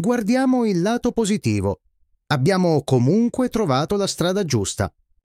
Guardiamo il lato positivo. Abbiamo comunque trovato la strada giusta.